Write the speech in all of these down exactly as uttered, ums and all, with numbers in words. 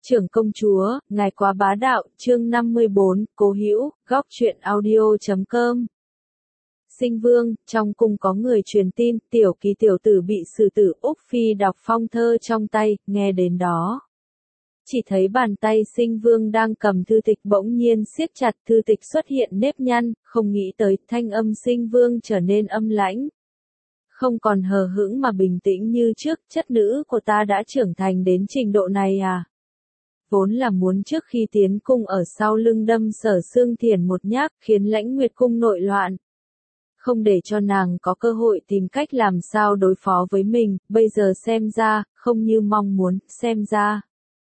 Trưởng công chúa, ngài quá bá đạo, chương năm mươi bốn, Cố Hữu, góc truyện audio chấm com. Sinh vương, trong cung có người truyền tin, tiểu kỳ tiểu tử bị xử tử. Úc Phi đọc phong thơ trong tay, nghe đến đó. Chỉ thấy bàn tay sinh vương đang cầm thư tịch bỗng nhiên siết chặt, thư tịch xuất hiện nếp nhăn, không nghĩ tới thanh âm sinh vương trở nên âm lãnh. Không còn hờ hững mà bình tĩnh như trước, chất nữ của ta đã trưởng thành đến trình độ này à? Vốn là muốn trước khi tiến cung ở sau lưng đâm Sở Xương Thiền một nhát, khiến Lãnh Nguyệt cung nội loạn. Không để cho nàng có cơ hội tìm cách làm sao đối phó với mình, bây giờ xem ra, không như mong muốn, xem ra.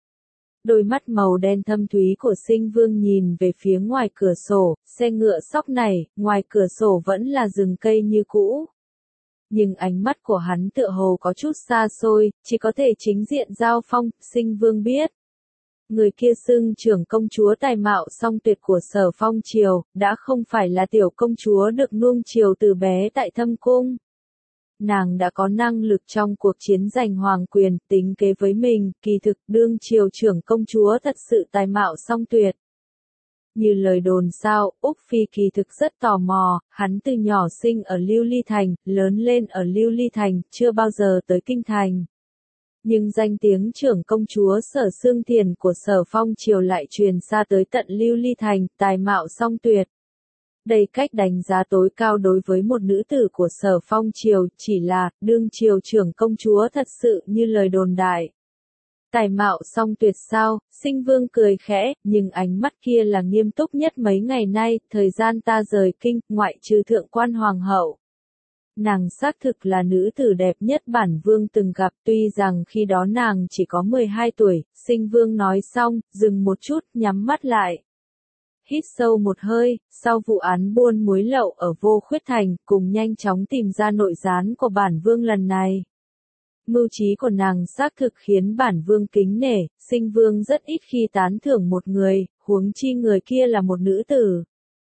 Đôi mắt màu đen thâm thúy của sinh vương nhìn về phía ngoài cửa sổ, xe ngựa sóc này, ngoài cửa sổ vẫn là rừng cây như cũ. Nhưng ánh mắt của hắn tựa hồ có chút xa xôi, chỉ có thể chính diện giao phong, sinh vương biết. Người kia xưng trưởng công chúa tài mạo song tuyệt của Sở Phong triều, đã không phải là tiểu công chúa được nuông chiều từ bé tại Thâm Cung. Nàng đã có năng lực trong cuộc chiến giành hoàng quyền, tính kế với mình, kỳ thực đương triều trưởng công chúa thật sự tài mạo song tuyệt. Như lời đồn sao, Úc Phi kỳ thực rất tò mò, hắn từ nhỏ sinh ở Lưu Ly Thành, lớn lên ở Lưu Ly Thành, chưa bao giờ tới Kinh Thành. Nhưng danh tiếng trưởng công chúa Sở Xương Thiền của Sở Phong triều lại truyền xa tới tận Lưu Ly Thành, tài mạo song tuyệt. Đây cách đánh giá tối cao đối với một nữ tử của Sở Phong triều, chỉ là, đương triều trưởng công chúa thật sự như lời đồn đại. Tài mạo song tuyệt sao, sinh vương cười khẽ, nhưng ánh mắt kia là nghiêm túc nhất mấy ngày nay, thời gian ta rời kinh, ngoại trừ thượng quan hoàng hậu. Nàng xác thực là nữ tử đẹp nhất bản vương từng gặp, tuy rằng khi đó nàng chỉ có mười hai tuổi, sinh vương nói xong, dừng một chút, nhắm mắt lại. Hít sâu một hơi, sau vụ án buôn muối lậu ở Vô Khuyết Thành, cùng nhanh chóng tìm ra nội gián của bản vương lần này. Mưu trí của nàng xác thực khiến bản vương kính nể, sinh vương rất ít khi tán thưởng một người, huống chi người kia là một nữ tử.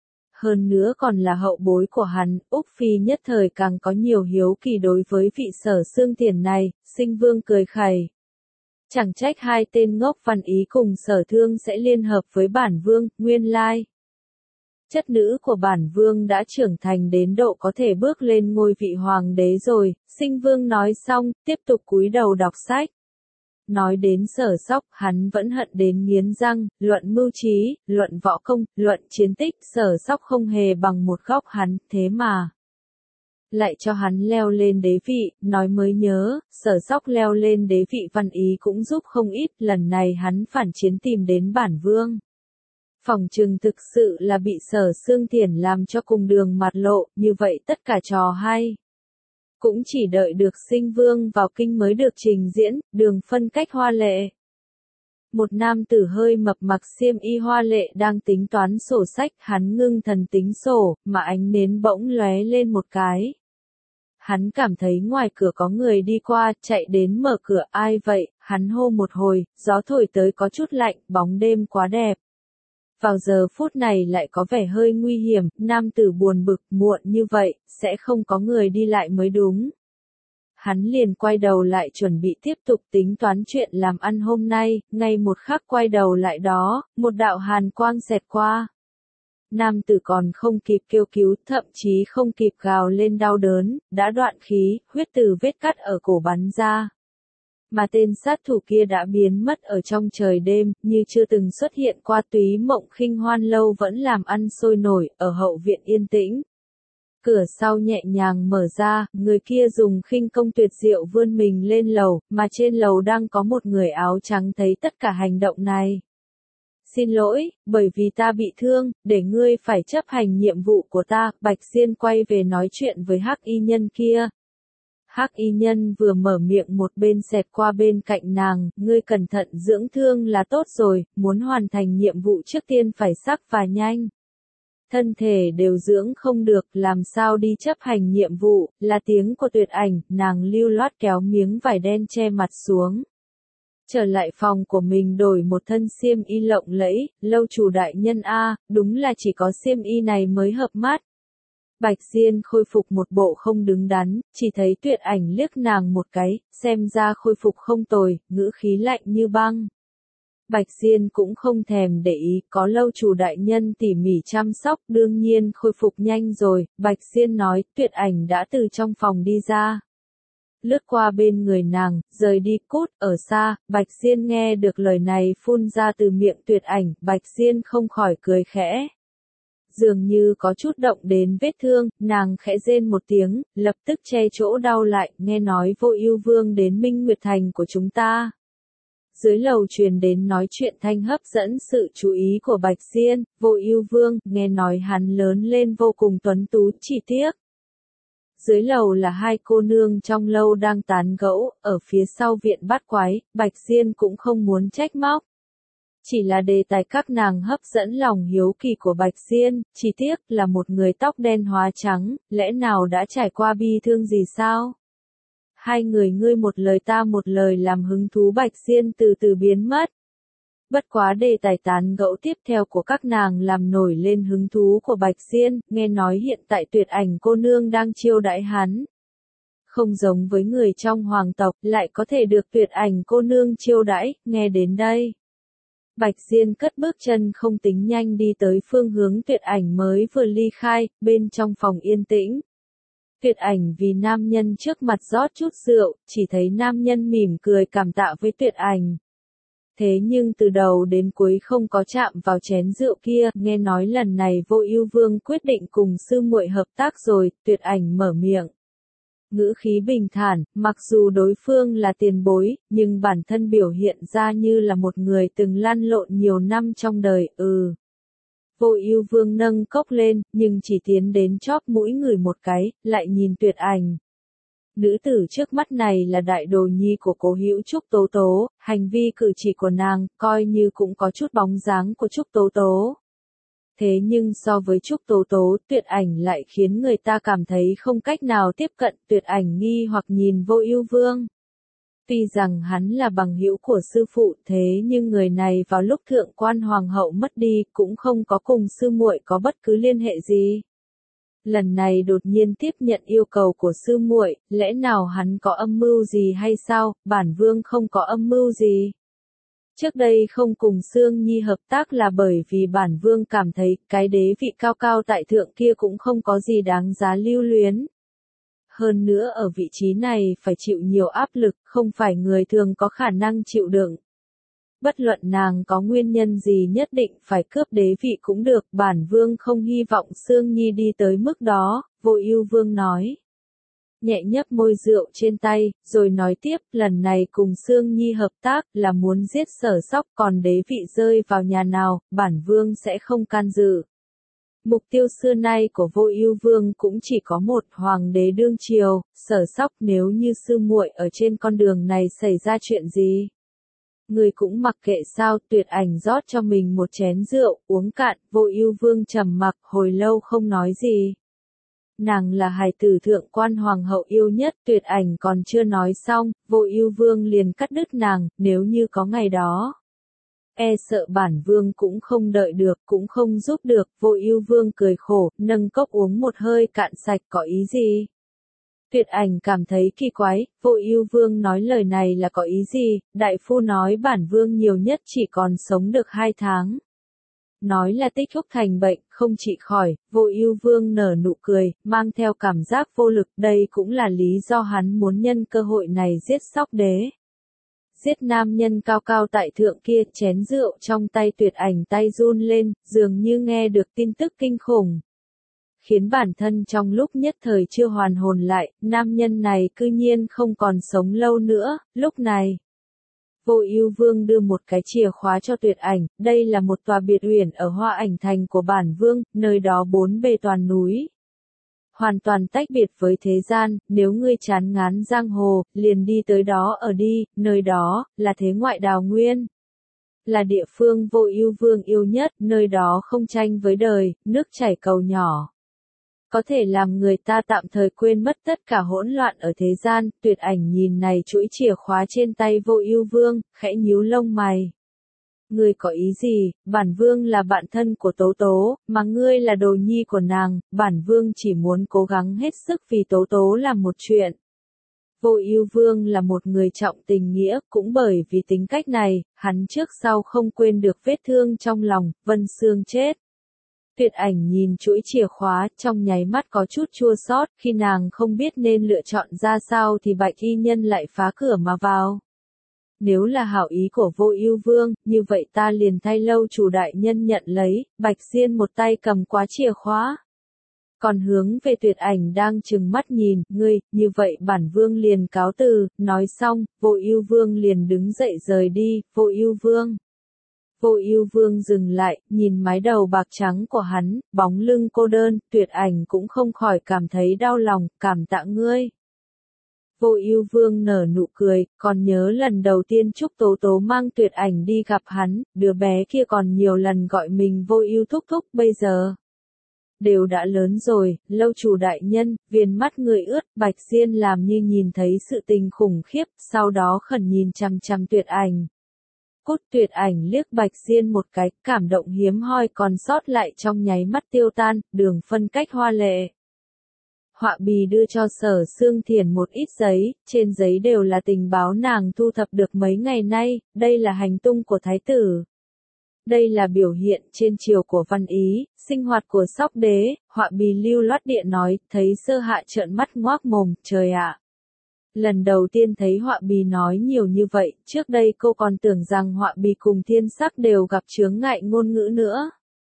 Hơn nữa còn là hậu bối của hắn, Úc Phi nhất thời càng có nhiều hiếu kỳ đối với vị Sở Xương Thiền này, sinh vương cười khẩy. Chẳng trách hai tên ngốc Văn Ý cùng Sở Thương sẽ liên hợp với bản vương, nguyên lai. Chất nữ của bản vương đã trưởng thành đến độ có thể bước lên ngôi vị hoàng đế rồi, sinh vương nói xong, tiếp tục cúi đầu đọc sách. Nói đến Sở Sóc, hắn vẫn hận đến nghiến răng, luận mưu trí, luận võ công, luận chiến tích, Sở Sóc không hề bằng một góc hắn, thế mà. Lại cho hắn leo lên đế vị, nói mới nhớ, Sở Sóc leo lên đế vị Văn Ý cũng giúp không ít, lần này hắn phản chiến tìm đến bản vương. Phỏng chừng thực sự là bị Sở Xương Thiền làm cho cùng đường mặt lộ, như vậy tất cả trò hay. Cũng chỉ đợi được sinh vương vào kinh mới được trình diễn, đường phân cách hoa lệ. Một nam tử hơi mập mặc xiêm y hoa lệ đang tính toán sổ sách, hắn ngưng thần tính sổ, mà ánh nến bỗng lóe lên một cái. Hắn cảm thấy ngoài cửa có người đi qua, chạy đến mở cửa, ai vậy, hắn hô một hồi, gió thổi tới có chút lạnh, bóng đêm quá đẹp. Vào giờ phút này lại có vẻ hơi nguy hiểm, nam tử buồn bực, muộn như vậy, sẽ không có người đi lại mới đúng. Hắn liền quay đầu lại chuẩn bị tiếp tục tính toán chuyện làm ăn hôm nay, ngay một khắc quay đầu lại đó, một đạo hàn quang xẹt qua. Nam tử còn không kịp kêu cứu, thậm chí không kịp gào lên đau đớn, đã đoạn khí, huyết từ vết cắt ở cổ bắn ra. Mà tên sát thủ kia đã biến mất ở trong trời đêm, như chưa từng xuất hiện qua. Túy Mộng Khinh Hoan lâu vẫn làm ăn sôi nổi, ở hậu viện yên tĩnh. Cửa sau nhẹ nhàng mở ra, người kia dùng khinh công tuyệt diệu vươn mình lên lầu, mà trên lầu đang có một người áo trắng thấy tất cả hành động này. Xin lỗi, bởi vì ta bị thương, để ngươi phải chấp hành nhiệm vụ của ta. Bạch Diên quay về nói chuyện với hắc y nhân kia. Hắc y nhân vừa mở miệng một bên xẹt qua bên cạnh nàng, ngươi cẩn thận dưỡng thương là tốt rồi, muốn hoàn thành nhiệm vụ trước tiên phải sắc và nhanh. Thân thể đều dưỡng không được, làm sao đi chấp hành nhiệm vụ, là tiếng của Tuyệt Ảnh, nàng lưu loát kéo miếng vải đen che mặt xuống. Trở lại phòng của mình đổi một thân xiêm y lộng lẫy, lâu chủ đại nhân a, đúng là chỉ có xiêm y này mới hợp mắt. Bạch Diên khôi phục một bộ không đứng đắn, chỉ thấy Tuyệt Ảnh liếc nàng một cái, xem ra khôi phục không tồi, ngữ khí lạnh như băng. Bạch Diên cũng không thèm để ý, có lâu chủ đại nhân tỉ mỉ chăm sóc, đương nhiên khôi phục nhanh rồi. Bạch Diên nói, Tuyệt Ảnh đã từ trong phòng đi ra. Lướt qua bên người nàng, rời đi cút, ở xa. Bạch Diên nghe được lời này phun ra từ miệng Tuyệt Ảnh, Bạch Diên không khỏi cười khẽ. Dường như có chút động đến vết thương, nàng khẽ rên một tiếng, lập tức che chỗ đau lại, nghe nói Vô Ưu Vương đến Minh Nguyệt Thành của chúng ta. Dưới lầu truyền đến nói chuyện thanh hấp dẫn sự chú ý của Bạch Diên, Vô Ưu Vương, nghe nói hắn lớn lên vô cùng tuấn tú, chỉ tiếc. Dưới lầu là hai cô nương trong lâu đang tán gẫu, ở phía sau viện bát quái, Bạch Diên cũng không muốn trách móc. Chỉ là đề tài các nàng hấp dẫn lòng hiếu kỳ của Bạch Diên, chỉ tiếc là một người tóc đen hóa trắng, lẽ nào đã trải qua bi thương gì sao? Hai người ngươi một lời ta một lời làm hứng thú Bạch Diên từ từ biến mất. Bất quá đề tài tán gẫu tiếp theo của các nàng làm nổi lên hứng thú của Bạch Diên, nghe nói hiện tại Tuyệt Ảnh cô nương đang chiêu đãi hắn. Không giống với người trong hoàng tộc, lại có thể được Tuyệt Ảnh cô nương chiêu đãi, nghe đến đây. Bạch Diên cất bước chân không tính nhanh đi tới phương hướng Tuyệt Ảnh mới vừa ly khai, bên trong phòng yên tĩnh. Tuyệt Ảnh vì nam nhân trước mặt rót chút rượu, chỉ thấy nam nhân mỉm cười cảm tạ với Tuyệt Ảnh. Thế nhưng từ đầu đến cuối không có chạm vào chén rượu kia, nghe nói lần này Vô Ưu Vương quyết định cùng sư muội hợp tác rồi, Tuyệt Ảnh mở miệng. Ngữ khí bình thản, mặc dù đối phương là tiền bối, nhưng bản thân biểu hiện ra như là một người từng lăn lộn nhiều năm trong đời, ừ. Vô Ưu Vương nâng cốc lên, nhưng chỉ tiến đến chóp mũi người một cái, lại nhìn Tuyệt Ảnh. Nữ tử trước mắt này là đại đồ nhi của Cố Hữu Trúc Tố Tố, hành vi cử chỉ của nàng, coi như cũng có chút bóng dáng của Trúc Tố Tố. Thế nhưng so với Trúc Tố Tố, Tuyệt Ảnh lại khiến người ta cảm thấy không cách nào tiếp cận. Tuyệt Ảnh nghi hoặc nhìn Vô Ưu Vương. Tuy rằng hắn là bằng hữu của sư phụ, thế nhưng người này vào lúc thượng quan hoàng hậu mất đi, cũng không có cùng sư muội có bất cứ liên hệ gì. Lần này đột nhiên tiếp nhận yêu cầu của sư muội, lẽ nào hắn có âm mưu gì hay sao? Bản vương không có âm mưu gì. Trước đây không cùng Sương Nhi hợp tác là bởi vì bản vương cảm thấy cái đế vị cao cao tại thượng kia cũng không có gì đáng giá lưu luyến. Hơn nữa ở vị trí này phải chịu nhiều áp lực, không phải người thường có khả năng chịu đựng. Bất luận nàng có nguyên nhân gì nhất định phải cướp đế vị cũng được, bản vương không hy vọng Sương Nhi đi tới mức đó, Vô Ưu Vương nói. Nhẹ nhấp môi rượu trên tay, rồi nói tiếp, lần này cùng Sương Nhi hợp tác là muốn giết Sở Sóc, còn đế vị rơi vào nhà nào, bản vương sẽ không can dự. Mục tiêu xưa nay của Vô Ưu Vương cũng chỉ có một, hoàng đế đương triều, Sở Sóc, nếu như sư muội ở trên con đường này xảy ra chuyện gì. Người cũng mặc kệ sao? Tuyệt Ảnh rót cho mình một chén rượu, uống cạn, Vô Ưu Vương trầm mặc, hồi lâu không nói gì. Nàng là hài tử thượng quan hoàng hậu yêu nhất, Tuyệt Ảnh còn chưa nói xong, Vô Ưu Vương liền cắt đứt nàng, nếu như có ngày đó. E sợ bản vương cũng không đợi được, cũng không giúp được, Vô Ưu Vương cười khổ, nâng cốc uống một hơi cạn sạch, có ý gì? Tuyệt Ảnh cảm thấy kỳ quái, Vô Ưu Vương nói lời này là có ý gì? Đại phu nói bản vương nhiều nhất chỉ còn sống được hai tháng. Nói là tích thúc thành bệnh, không trị khỏi, Vô Ưu Vương nở nụ cười, mang theo cảm giác vô lực, đây cũng là lý do hắn muốn nhân cơ hội này giết Sóc đế. Giết nam nhân cao cao tại thượng kia, chén rượu trong tay Tuyệt Ảnh tay run lên, dường như nghe được tin tức kinh khủng. Khiến bản thân trong lúc nhất thời chưa hoàn hồn lại, nam nhân này cư nhiên không còn sống lâu nữa, lúc này. Vô Ưu Vương đưa một cái chìa khóa cho Tuyệt Ảnh, đây là một tòa biệt uyển ở Hoa Ảnh Thành của bản vương, nơi đó bốn bề toàn núi. Hoàn toàn tách biệt với thế gian, nếu ngươi chán ngán giang hồ, liền đi tới đó ở đi, nơi đó, là thế ngoại đào nguyên. Là địa phương Vô Ưu Vương yêu nhất, nơi đó không tranh với đời, nước chảy cầu nhỏ. Có thể làm người ta tạm thời quên mất tất cả hỗn loạn ở thế gian. Tuyệt Ảnh nhìn này chuỗi chìa khóa trên tay Vô Ưu Vương, khẽ nhíu lông mày. Ngươi có ý gì? Bản vương là bạn thân của Tố Tố, mà ngươi là đồ nhi của nàng, bản vương chỉ muốn cố gắng hết sức vì Tố Tố làm một chuyện. Vô Ưu Vương là một người trọng tình nghĩa, cũng bởi vì tính cách này, hắn trước sau không quên được vết thương trong lòng, Vân Xương chết. Tuyệt Ảnh nhìn chuỗi chìa khóa, trong nháy mắt có chút chua xót, khi nàng không biết nên lựa chọn ra sao thì Bạch Y Nhân lại phá cửa mà vào. Nếu là hảo ý của Vô Ưu Vương, như vậy ta liền thay lâu chủ đại nhân nhận lấy, Bạch Diên một tay cầm quá chìa khóa. Còn hướng về Tuyệt Ảnh đang trừng mắt nhìn, ngươi, như vậy bản vương liền cáo từ, nói xong, Vô Ưu Vương liền đứng dậy rời đi, Vô Ưu Vương. Vô Ưu Vương dừng lại, nhìn mái đầu bạc trắng của hắn, bóng lưng cô đơn, Tuyệt Ảnh cũng không khỏi cảm thấy đau lòng, cảm tạ ngươi. Vô Ưu Vương nở nụ cười, còn nhớ lần đầu tiên Trúc Tố Tố mang Tuyệt Ảnh đi gặp hắn, đứa bé kia còn nhiều lần gọi mình Vô Ưu thúc thúc, bây giờ đều đã lớn rồi, lâu chủ đại nhân, viền mắt người ướt, Bạch Diên làm như nhìn thấy sự tình khủng khiếp, sau đó khẩn nhìn chằm chằm Tuyệt Ảnh. Cốt Tuyệt Ảnh liếc Bạch Diên một cái, cảm động hiếm hoi còn sót lại trong nháy mắt tiêu tan, đường phân cách hoa lệ. Họa bì đưa cho Sở Xương Thiển một ít giấy, trên giấy đều là tình báo nàng thu thập được mấy ngày nay, đây là hành tung của Thái tử. Đây là biểu hiện trên triều của Văn Ý, sinh hoạt của Sóc Đế, họa bì lưu loát địa nói, thấy Sơ Hạ trợn mắt ngoác mồm, trời ạ. Lần đầu tiên thấy họa bì nói nhiều như vậy, trước đây cô còn tưởng rằng họa bì cùng Thiên Sắc đều gặp chướng ngại ngôn ngữ nữa.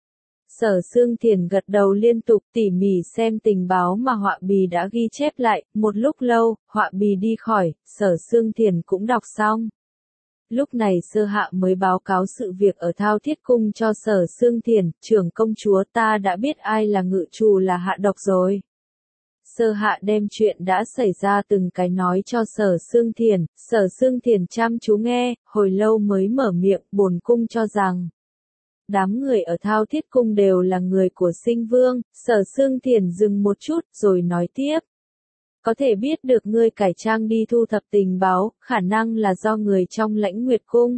Sở Xương Thiển gật đầu liên tục tỉ mỉ xem tình báo mà họa bì đã ghi chép lại, một lúc lâu, họa bì đi khỏi, Sở Xương Thiển cũng đọc xong. Lúc này Sơ Hạ mới báo cáo sự việc ở Thao Thiết Cung cho Sở Xương Thiển, trưởng công chúa ta đã biết ai là ngự trù là hạ độc rồi. Sơ Hạ đem chuyện đã xảy ra từng cái nói cho Sở Xương Thiển, Sở Xương Thiển chăm chú nghe, hồi lâu mới mở miệng, bổn cung cho rằng đám người ở Thao Thiết Cung đều là người của Sinh Vương. Sở Xương Thiển dừng một chút rồi nói tiếp. Có thể biết được ngươi cải trang đi thu thập tình báo, khả năng là do người trong Lãnh Nguyệt Cung.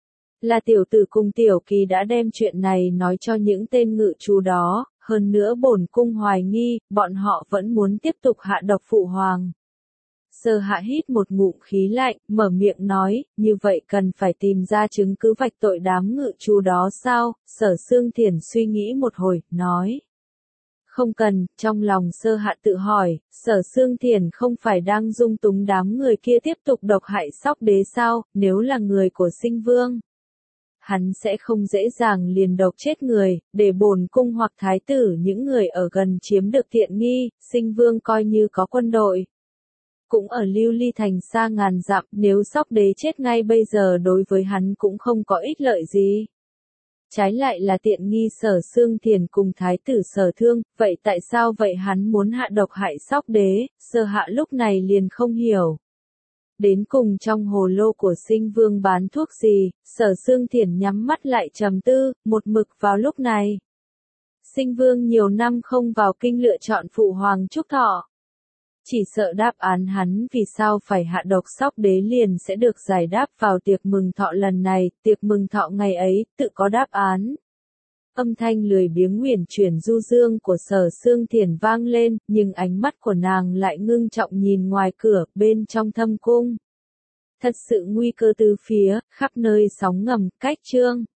Là tiểu tử cùng tiểu kỳ đã đem chuyện này nói cho những tên ngự trù đó, hơn nữa bổn cung hoài nghi, bọn họ vẫn muốn tiếp tục hạ độc phụ hoàng. Sơ Hạ hít một ngụm khí lạnh, mở miệng nói, như vậy cần phải tìm ra chứng cứ vạch tội đám ngự trù đó sao? Sở Xương Thiển suy nghĩ một hồi, nói. Không cần, trong lòng Sơ Hạ tự hỏi, Sở Xương Thiển không phải đang dung túng đám người kia tiếp tục độc hại Sóc Đế sao, nếu là người của Sinh Vương. Hắn sẽ không dễ dàng liền độc chết người, để bổn cung hoặc thái tử những người ở gần chiếm được tiện nghi, Sinh Vương coi như có quân đội. Cũng ở Lưu Ly Thành xa ngàn dặm, nếu Sóc Đế chết ngay bây giờ đối với hắn cũng không có ích lợi gì. Trái lại là tiện nghi Sở Xương Thiển cùng thái tử Sở Thương, vậy tại sao vậy hắn muốn hạ độc hại Sóc Đế? Sơ Hạ lúc này liền không hiểu. Đến cùng trong hồ lô của Sinh Vương bán thuốc gì? Sở Xương Thiển nhắm mắt lại trầm tư, một mực vào lúc này. Sinh Vương nhiều năm không vào kinh lựa chọn phụ hoàng Trúc Thọ. Chỉ sợ đáp án hắn vì sao phải hạ độc Sóc Đế liền sẽ được giải đáp vào tiệc mừng thọ lần này, tiệc mừng thọ ngày ấy, tự có đáp án. Âm thanh lười biếng huyền chuyển du dương của Sở Xương Thiển vang lên, nhưng ánh mắt của nàng lại ngưng trọng nhìn ngoài cửa, bên trong thâm cung. Thật sự nguy cơ từ phía, khắp nơi sóng ngầm, cách chương.